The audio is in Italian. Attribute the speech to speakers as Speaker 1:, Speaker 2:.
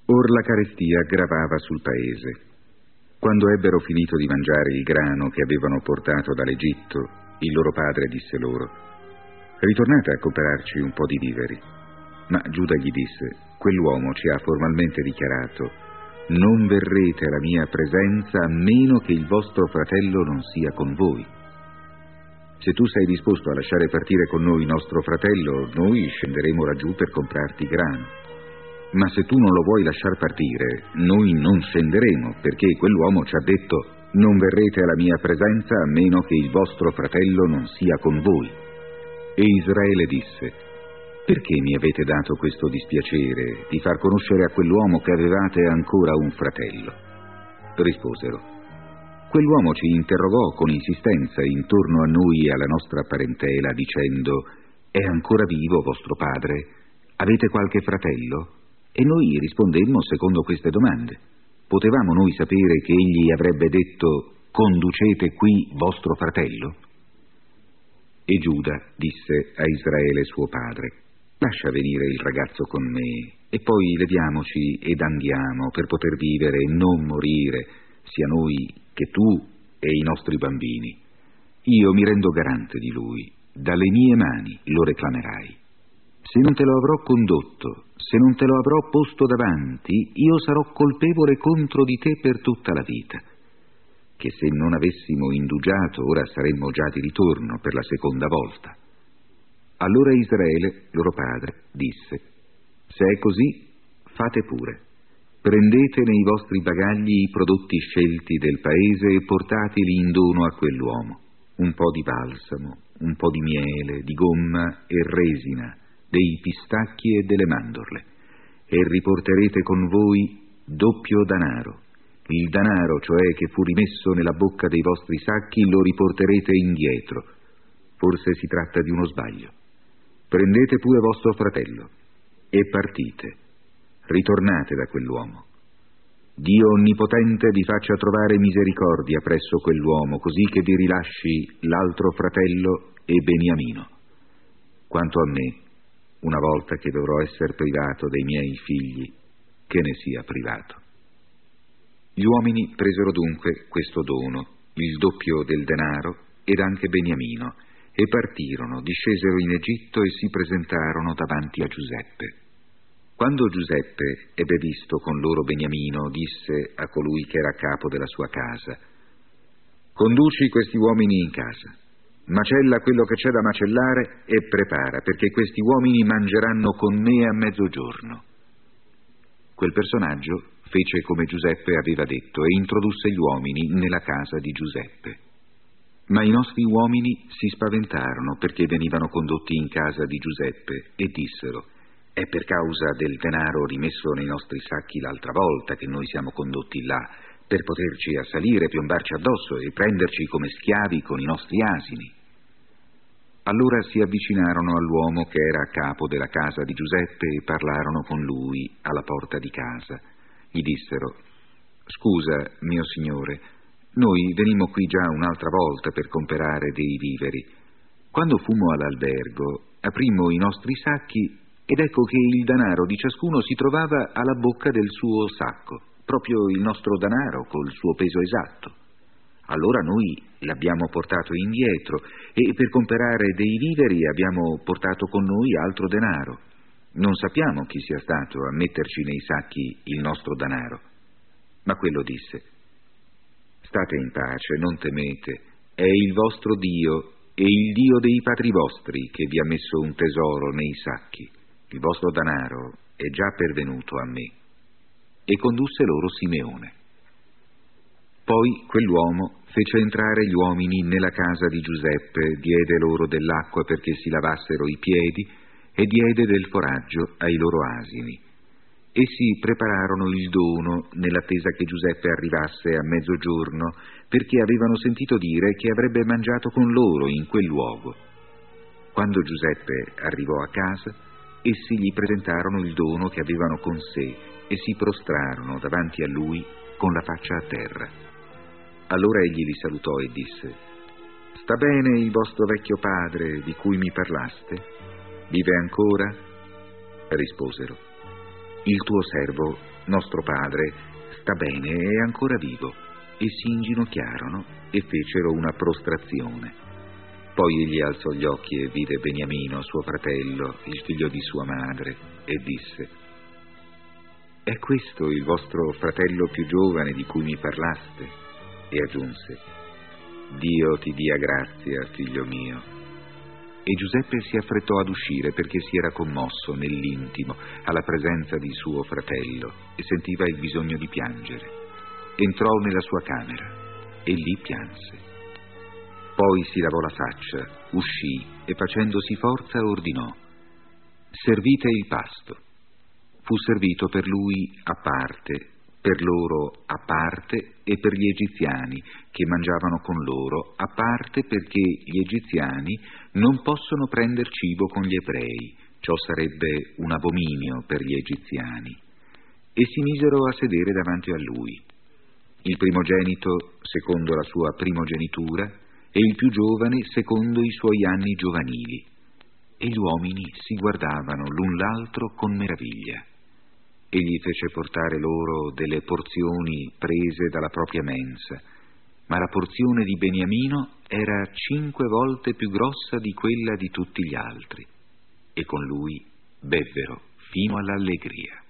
Speaker 1: Or la carestia gravava sul paese. Quando ebbero finito di mangiare il grano che avevano portato dall'Egitto, il loro padre disse loro: ritornate a comperarci un po' di viveri. Ma Giuda gli disse: quell'uomo ci ha formalmente dichiarato: non verrete alla mia presenza a meno che il vostro fratello non sia con voi. Se tu sei disposto a lasciare partire con noi nostro fratello, noi scenderemo laggiù per comprarti grano. Ma se tu non lo vuoi lasciar partire, noi non scenderemo, perché quell'uomo ci ha detto: non verrete alla mia presenza a meno che il vostro fratello non sia con voi. E Israele disse: perché mi avete dato questo dispiacere di far conoscere a quell'uomo che avevate ancora un fratello? Risposero: quell'uomo ci interrogò con insistenza intorno a noi e alla nostra parentela, dicendo: è ancora vivo vostro padre? Avete qualche fratello? E noi rispondemmo secondo queste domande. Potevamo noi sapere che egli avrebbe detto: conducete qui vostro fratello? E Giuda disse a Israele suo padre: lascia venire il ragazzo con me, e poi leviamoci ed andiamo per poter vivere e non morire, sia noi che tu e i nostri bambini. Io mi rendo garante di lui, dalle mie mani lo reclamerai. Se non te lo avrò condotto, se non te lo avrò posto davanti, io sarò colpevole contro di te per tutta la vita. Che se non avessimo indugiato, ora saremmo già di ritorno per la seconda volta. Allora Israele, loro padre, disse: se è così, fate pure. Prendete nei vostri bagagli i prodotti scelti del paese e portateli in dono a quell'uomo. Un po' di balsamo, un po' di miele, di gomma e resina, dei pistacchi e delle mandorle, e riporterete con voi doppio danaro. Il danaro, cioè, che fu rimesso nella bocca dei vostri sacchi, lo riporterete indietro. Forse si tratta di uno sbaglio. Prendete pure vostro fratello e partite. Ritornate da quell'uomo. Dio Onnipotente vi faccia trovare misericordia presso quell'uomo, così che vi rilasci l'altro fratello e Beniamino. Quanto a me, una volta che dovrò essere privato dei miei figli, che ne sia privato. Gli uomini presero dunque questo dono, il doppio del denaro ed anche Beniamino, e partirono, discesero in Egitto e si presentarono davanti a Giuseppe. Quando Giuseppe ebbe visto con loro Beniamino, disse a colui che era capo della sua casa: conduci questi uomini in casa, macella quello che c'è da macellare e prepara, perché questi uomini mangeranno con me a mezzogiorno. Quel personaggio fece come Giuseppe aveva detto e introdusse gli uomini nella casa di Giuseppe. Ma i nostri uomini si spaventarono perché venivano condotti in casa di Giuseppe e dissero: è per causa del denaro rimesso nei nostri sacchi l'altra volta che noi siamo condotti là, per poterci assalire, piombarci addosso e prenderci come schiavi con i nostri asini. Allora si avvicinarono all'uomo che era a capo della casa di Giuseppe e parlarono con lui alla porta di casa. Gli dissero: scusa, mio signore, noi venimmo qui già un'altra volta per comperare dei viveri. Quando fummo all'albergo, aprimmo i nostri sacchi ed ecco che il denaro di ciascuno si trovava alla bocca del suo sacco, proprio il nostro denaro col suo peso esatto. Allora noi l'abbiamo portato indietro e per comperare dei viveri abbiamo portato con noi altro denaro. Non sappiamo chi sia stato a metterci nei sacchi il nostro denaro. Ma quello disse: state in pace, non temete, è il vostro Dio e il Dio dei padri vostri che vi ha messo un tesoro nei sacchi. Il vostro denaro è già pervenuto a me. E condusse loro Simeone. Poi quell'uomo fece entrare gli uomini nella casa di Giuseppe, diede loro dell'acqua perché si lavassero i piedi e diede del foraggio ai loro asini. Essi prepararono il dono nell'attesa che Giuseppe arrivasse a mezzogiorno, perché avevano sentito dire che avrebbe mangiato con loro in quel luogo. Quando Giuseppe arrivò a casa, essi gli presentarono il dono che avevano con sé e si prostrarono davanti a lui con la faccia a terra. Allora egli li salutò e disse: sta bene il vostro vecchio padre di cui mi parlaste? Vive ancora? Risposero: il tuo servo, nostro padre, sta bene, è ancora vivo. E si inginocchiarono e fecero una prostrazione. Poi egli alzò gli occhi e vide Beniamino, suo fratello, il figlio di sua madre, e disse: «È questo il vostro fratello più giovane di cui mi parlaste?» E aggiunse: «Dio ti dia grazia, figlio mio». E Giuseppe si affrettò ad uscire perché si era commosso nell'intimo alla presenza di suo fratello e sentiva il bisogno di piangere. Entrò nella sua camera e lì pianse. Poi si lavò la faccia, uscì e facendosi forza ordinò: «Servite il pasto». Fu servito per lui a parte, per loro a parte e per gli egiziani che mangiavano con loro a parte, perché gli egiziani non possono prender cibo con gli ebrei, ciò sarebbe un abominio per gli egiziani. E si misero a sedere davanti a lui, il primogenito secondo la sua primogenitura e il più giovane secondo i suoi anni giovanili. E gli uomini si guardavano l'un l'altro con meraviglia. Egli fece portare loro delle porzioni prese dalla propria mensa, ma la porzione di Beniamino era 5 volte più grossa di quella di tutti gli altri, e con lui bevvero fino all'allegria.